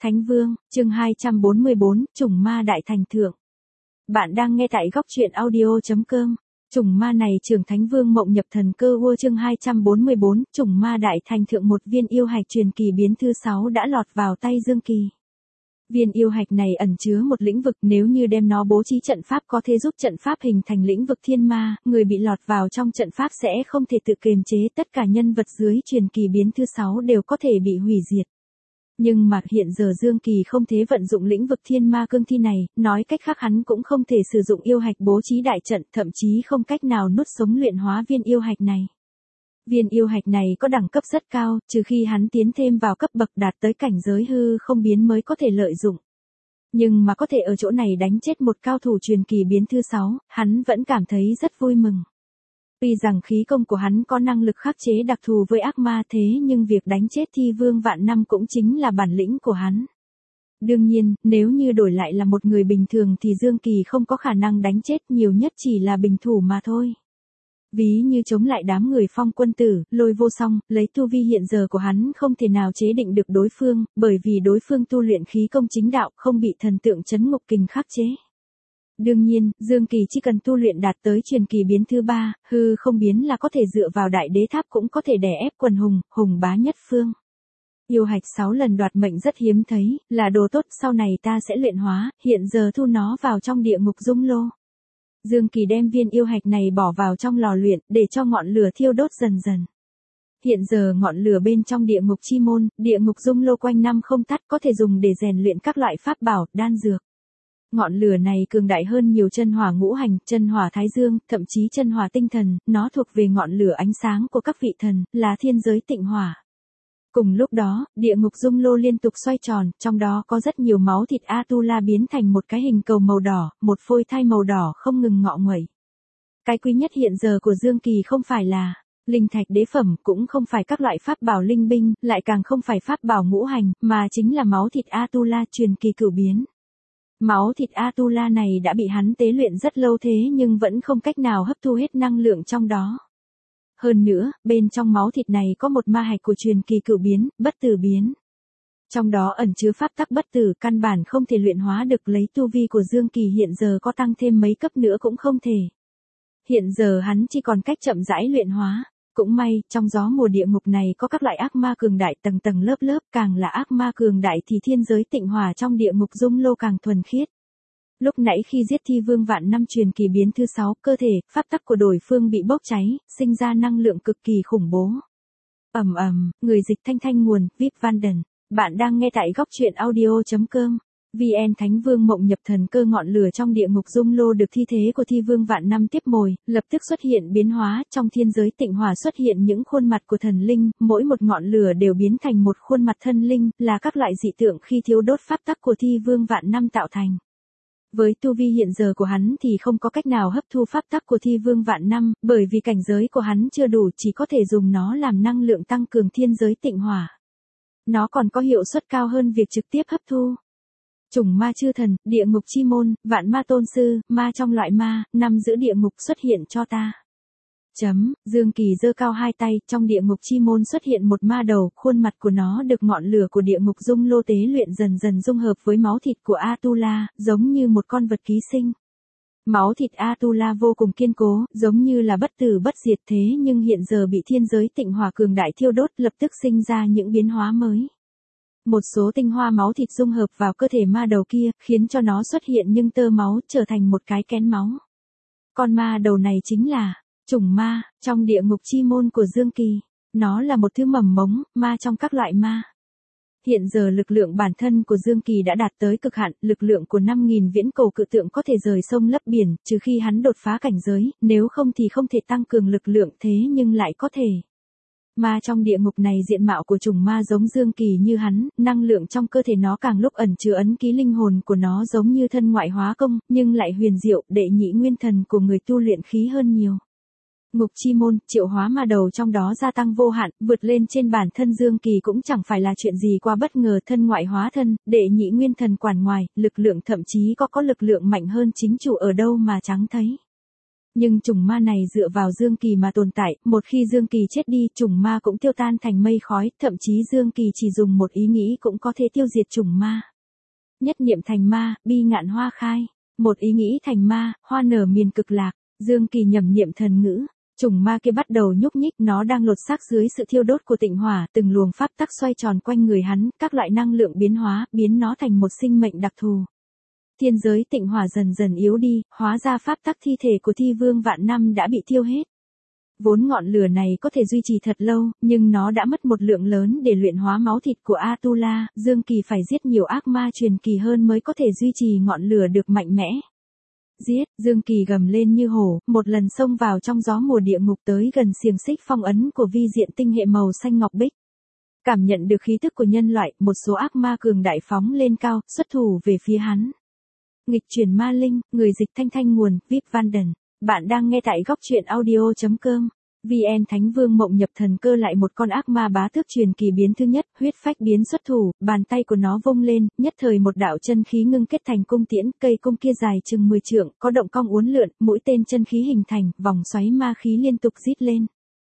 Thánh Vương, chương 244, Chủng Ma Đại Thành Thượng. Bạn đang nghe tại góc truyện audio.com. Chủng ma này trưởng Thánh Vương mộng nhập thần cơ vua chương 244, Chủng Ma Đại Thành Thượng. Một viên yêu hạch truyền kỳ biến thứ 6 đã lọt vào tay Dương Kỳ. Viên yêu hạch này ẩn chứa một lĩnh vực, nếu như đem nó bố trí trận pháp có thể giúp trận pháp hình thành lĩnh vực thiên ma, người bị lọt vào trong trận pháp sẽ không thể tự kiềm chế, tất cả nhân vật dưới truyền kỳ biến thứ 6 đều có thể bị hủy diệt. Nhưng mà hiện giờ Dương Kỳ không thể vận dụng lĩnh vực thiên ma cương thi này, nói cách khác hắn cũng không thể sử dụng yêu hạch bố trí đại trận, thậm chí không cách nào nuốt sống luyện hóa viên yêu hạch này. Viên yêu hạch này có đẳng cấp rất cao, trừ khi hắn tiến thêm vào cấp bậc đạt tới cảnh giới hư không biến mới có thể lợi dụng. Nhưng mà có thể ở chỗ này đánh chết một cao thủ truyền kỳ biến thứ 6, hắn vẫn cảm thấy rất vui mừng. Tuy rằng khí công của hắn có năng lực khắc chế đặc thù với ác ma thế nhưng việc đánh chết thi vương vạn năm cũng chính là bản lĩnh của hắn. Đương nhiên, nếu như đổi lại là một người bình thường thì Dương Kỳ không có khả năng đánh chết, nhiều nhất chỉ là bình thủ mà thôi. Ví như chống lại đám người Phong Quân Tử, Lôi Vô Song, lấy tu vi hiện giờ của hắn không thể nào chế định được đối phương, bởi vì đối phương tu luyện khí công chính đạo không bị thần tượng trấn ngục kình khắc chế. Đương nhiên, Dương Kỳ chỉ cần tu luyện đạt tới truyền kỳ biến thứ 3, hư không biến là có thể dựa vào đại đế tháp cũng có thể đè ép quần hùng, hùng bá nhất phương. Yêu hạch 6 lần đoạt mệnh rất hiếm thấy, là đồ tốt, sau này ta sẽ luyện hóa, hiện giờ thu nó vào trong địa ngục dung lô. Dương Kỳ đem viên yêu hạch này bỏ vào trong lò luyện, để cho ngọn lửa thiêu đốt dần dần. Hiện giờ ngọn lửa bên trong địa ngục chi môn, địa ngục dung lô quanh năm không tắt, có thể dùng để rèn luyện các loại pháp bảo, đan dược. Ngọn lửa này cường đại hơn nhiều chân hỏa ngũ hành, chân hỏa thái dương, thậm chí chân hỏa tinh thần, nó thuộc về ngọn lửa ánh sáng của các vị thần, là thiên giới tịnh hỏa. Cùng lúc đó, địa ngục dung lô liên tục xoay tròn, trong đó có rất nhiều máu thịt Atula biến thành một cái hình cầu màu đỏ, một phôi thai màu đỏ không ngừng ngọ nguậy. Cái quý nhất hiện giờ của Dương Kỳ không phải là linh thạch đế phẩm, cũng không phải các loại pháp bảo linh binh, lại càng không phải pháp bảo ngũ hành, mà chính là máu thịt Atula truyền kỳ cửu biến. Máu thịt Atula này đã bị hắn tế luyện rất lâu thế nhưng vẫn không cách nào hấp thu hết năng lượng trong đó. Hơn nữa, bên trong máu thịt này có một ma hạch của truyền kỳ cửu biến, bất tử biến. Trong đó ẩn chứa pháp tắc bất tử, căn bản không thể luyện hóa được, lấy tu vi của Dương Kỳ hiện giờ có tăng thêm mấy cấp nữa cũng không thể. Hiện giờ hắn chỉ còn cách chậm rãi luyện hóa. Cũng may, trong gió mùa địa ngục này có các loại ác ma cường đại tầng tầng lớp lớp, càng là ác ma cường đại thì thiên giới tịnh hỏa trong địa ngục dung lô càng thuần khiết. Lúc nãy khi giết thi vương vạn năm truyền kỳ biến thứ 6, cơ thể, pháp tắc của đối phương bị bốc cháy, sinh ra năng lượng cực kỳ khủng bố. Người dịch thanh thanh nguồn, VIP Vanden. Bạn đang nghe tại góc truyện audio.com. VN Thánh Vương mộng nhập thần cơ. Ngọn lửa trong địa ngục dung lô được thi thế của thi vương vạn năm tiếp mồi, lập tức xuất hiện biến hóa, trong thiên giới tịnh hỏa xuất hiện những khuôn mặt của thần linh, mỗi một ngọn lửa đều biến thành một khuôn mặt thân linh, là các loại dị tượng khi thiếu đốt pháp tắc của thi vương vạn năm tạo thành. Với tu vi hiện giờ của hắn thì không có cách nào hấp thu pháp tắc của thi vương vạn năm, bởi vì cảnh giới của hắn chưa đủ, chỉ có thể dùng nó làm năng lượng tăng cường thiên giới tịnh hỏa. Nó còn có hiệu suất cao hơn việc trực tiếp hấp thu. Chủng ma chư thần, địa ngục chi môn, vạn ma tôn sư, ma trong loại ma, nằm giữa địa ngục xuất hiện cho ta. Dương Kỳ giơ cao hai tay, trong địa ngục chi môn xuất hiện một ma đầu, khuôn mặt của nó được ngọn lửa của địa ngục dung lô tế luyện dần dần dung hợp với máu thịt của Atula, giống như một con vật ký sinh. Máu thịt Atula vô cùng kiên cố, giống như là bất tử bất diệt thế nhưng hiện giờ bị thiên giới tịnh hỏa cường đại thiêu đốt, lập tức sinh ra những biến hóa mới. Một số tinh hoa máu thịt dung hợp vào cơ thể ma đầu kia, khiến cho nó xuất hiện những tơ máu, trở thành một cái kén máu. Con ma đầu này chính là chủng ma, trong địa ngục chi môn của Dương Kỳ. Nó là một thứ mầm mống, ma trong các loại ma. Hiện giờ lực lượng bản thân của Dương Kỳ đã đạt tới cực hạn, lực lượng của 5.000 viễn cầu cự tượng có thể rời sông lấp biển, trừ khi hắn đột phá cảnh giới, nếu không thì không thể tăng cường lực lượng thế nhưng lại có thể. Ma trong địa ngục này diện mạo của chủng ma giống Dương Kỳ như hắn, năng lượng trong cơ thể nó càng lúc ẩn chứa ấn ký linh hồn của nó giống như thân ngoại hóa công, nhưng lại huyền diệu, đệ nhị nguyên thần của người tu luyện khí hơn nhiều. Ngục chi môn, triệu hóa ma đầu trong đó gia tăng vô hạn, vượt lên trên bản thân Dương Kỳ cũng chẳng phải là chuyện gì quá bất ngờ, thân ngoại hóa thân, đệ nhị nguyên thần quản ngoài, lực lượng thậm chí có lực lượng mạnh hơn chính chủ ở đâu mà chẳng thấy. Nhưng chủng ma này dựa vào Dương Kỳ mà tồn tại, một khi Dương Kỳ chết đi, chủng ma cũng tiêu tan thành mây khói, thậm chí Dương Kỳ chỉ dùng một ý nghĩ cũng có thể tiêu diệt chủng ma. Nhất niệm thành ma, bi ngạn hoa khai. Một ý nghĩ thành ma, hoa nở miền cực lạc. Dương Kỳ nhẩm niệm thần ngữ. Chủng ma kia bắt đầu nhúc nhích, nó đang lột xác dưới sự thiêu đốt của tịnh hỏa, từng luồng pháp tắc xoay tròn quanh người hắn, các loại năng lượng biến hóa, biến nó thành một sinh mệnh đặc thù. Thiên giới tịnh hỏa dần dần yếu đi, hóa ra pháp tắc thi thể của Thi Vương vạn năm đã bị thiêu hết. Vốn ngọn lửa này có thể duy trì thật lâu, nhưng nó đã mất một lượng lớn để luyện hóa máu thịt của Atula, Dương Kỳ phải giết nhiều ác ma truyền kỳ hơn mới có thể duy trì ngọn lửa được mạnh mẽ. Giết, Dương Kỳ gầm lên như hổ, một lần xông vào trong gió mùa địa ngục tới gần xiềng xích phong ấn của vi diện tinh hệ màu xanh ngọc bích. Cảm nhận được khí tức của nhân loại, một số ác ma cường đại phóng lên cao, xuất thủ về phía hắn. Nghịch chuyển ma linh, người dịch thanh thanh nguồn, Vip Vanden. Bạn đang nghe tại góc truyện audio.com. VN Thánh Vương Mộng Nhập Thần Cơ lại một con ác ma bá tước truyền kỳ biến thứ nhất, huyết phách biến xuất thủ, bàn tay của nó vung lên, nhất thời một đạo chân khí ngưng kết thành cung tiễn, cây cung kia dài chừng 10 trượng, có động cong uốn lượn, mũi tên chân khí hình thành, vòng xoáy ma khí liên tục rít lên.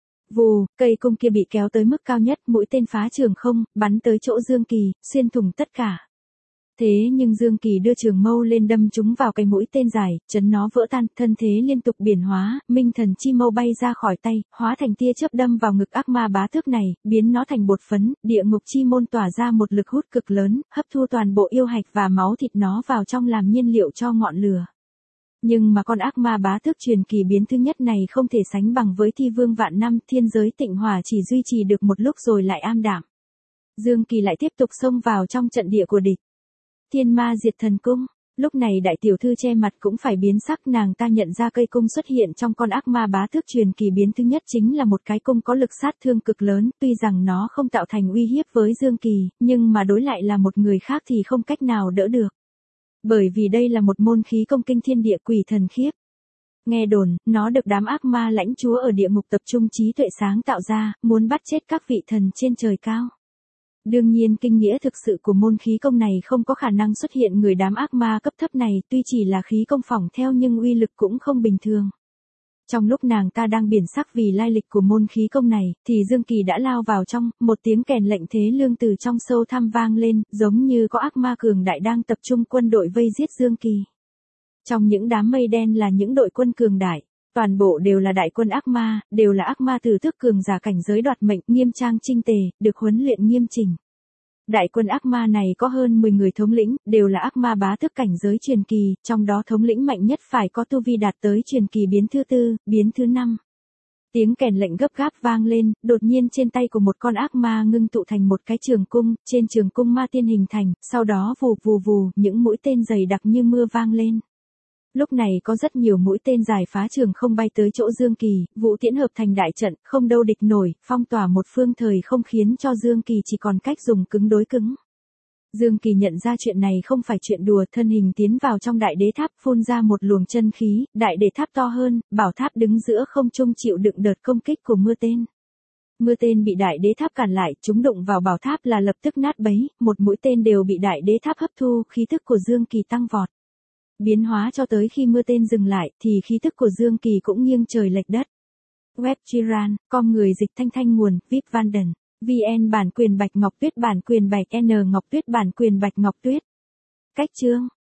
Vù, cây cung kia bị kéo tới mức cao nhất, mũi tên phá trường không, bắn tới chỗ Dương Kỳ, xuyên thủng tất cả. Thế nhưng Dương Kỳ đưa trường mâu lên đâm chúng vào cái mũi tên dài, chấn nó vỡ tan, thân thế liên tục biến hóa, minh thần chi mâu bay ra khỏi tay, hóa thành tia chớp đâm vào ngực ác ma bá tước này, biến nó thành bột phấn, địa ngục chi môn tỏa ra một lực hút cực lớn, hấp thu toàn bộ yêu hạch và máu thịt nó vào trong làm nhiên liệu cho ngọn lửa. Nhưng mà con ác ma bá tước truyền kỳ biến thứ nhất này không thể sánh bằng với Thi Vương vạn năm, thiên giới tịnh hỏa chỉ duy trì được một lúc rồi lại am đạm. Dương Kỳ lại tiếp tục xông vào trong trận địa của địch. Thiên ma diệt thần cung, lúc này đại tiểu thư che mặt cũng phải biến sắc, nàng ta nhận ra cây cung xuất hiện trong con ác ma bá tước truyền kỳ biến thứ nhất chính là một cái cung có lực sát thương cực lớn, tuy rằng nó không tạo thành uy hiếp với Dương Kỳ, nhưng mà đối lại là một người khác thì không cách nào đỡ được. Bởi vì đây là một môn khí công kinh thiên địa quỷ thần khiếp. Nghe đồn, nó được đám ác ma lãnh chúa ở địa ngục tập trung trí tuệ sáng tạo ra, muốn bắt chết các vị thần trên trời cao. Đương nhiên kinh nghĩa thực sự của môn khí công này không có khả năng xuất hiện người đám ác ma cấp thấp này, tuy chỉ là khí công phỏng theo nhưng uy lực cũng không bình thường. Trong lúc nàng ta đang biển sắc vì lai lịch của môn khí công này, thì Dương Kỳ đã lao vào trong, một tiếng kèn lệnh thế lương từ trong sâu thẳm vang lên, giống như có ác ma cường đại đang tập trung quân đội vây giết Dương Kỳ. Trong những đám mây đen là những đội quân cường đại. Toàn bộ đều là đại quân ác ma, đều là ác ma từ tước cường giả cảnh giới đoạt mệnh, nghiêm trang chinh tề, được huấn luyện nghiêm chỉnh. Đại quân ác ma này có hơn 10 người thống lĩnh, đều là ác ma bá tước cảnh giới truyền kỳ, trong đó thống lĩnh mạnh nhất phải có tu vi đạt tới truyền kỳ biến thứ tư, biến thứ 5. Tiếng kèn lệnh gấp gáp vang lên, đột nhiên trên tay của một con ác ma ngưng tụ thành một cái trường cung, trên trường cung ma tiên hình thành, sau đó vù vù vù, những mũi tên dày đặc như mưa vang lên. Lúc này có rất nhiều mũi tên dài phá trường không bay tới chỗ Dương Kỳ, vũ tiễn hợp thành đại trận, không đâu địch nổi, phong tỏa một phương thời không khiến cho Dương Kỳ chỉ còn cách dùng cứng đối cứng. Dương Kỳ nhận ra chuyện này không phải chuyện đùa, thân hình tiến vào trong đại đế tháp, phun ra một luồng chân khí, đại đế tháp to hơn, bảo tháp đứng giữa không trung chịu đựng đợt công kích của mưa tên. Mưa tên bị đại đế tháp cản lại, chúng đụng vào bảo tháp là lập tức nát bấy, một mũi tên đều bị đại đế tháp hấp thu, khí tức của Dương Kỳ tăng vọt. Biến hóa cho tới khi mưa tên dừng lại, thì khí tức của Dương Kỳ cũng nghiêng trời lệch đất. Web Chiran, com người dịch thanh thanh nguồn, Vip Vanden, VN bản quyền Bạch Ngọc Tuyết bản quyền Bạch N Ngọc Tuyết bản quyền Bạch Ngọc Tuyết. Cách chương,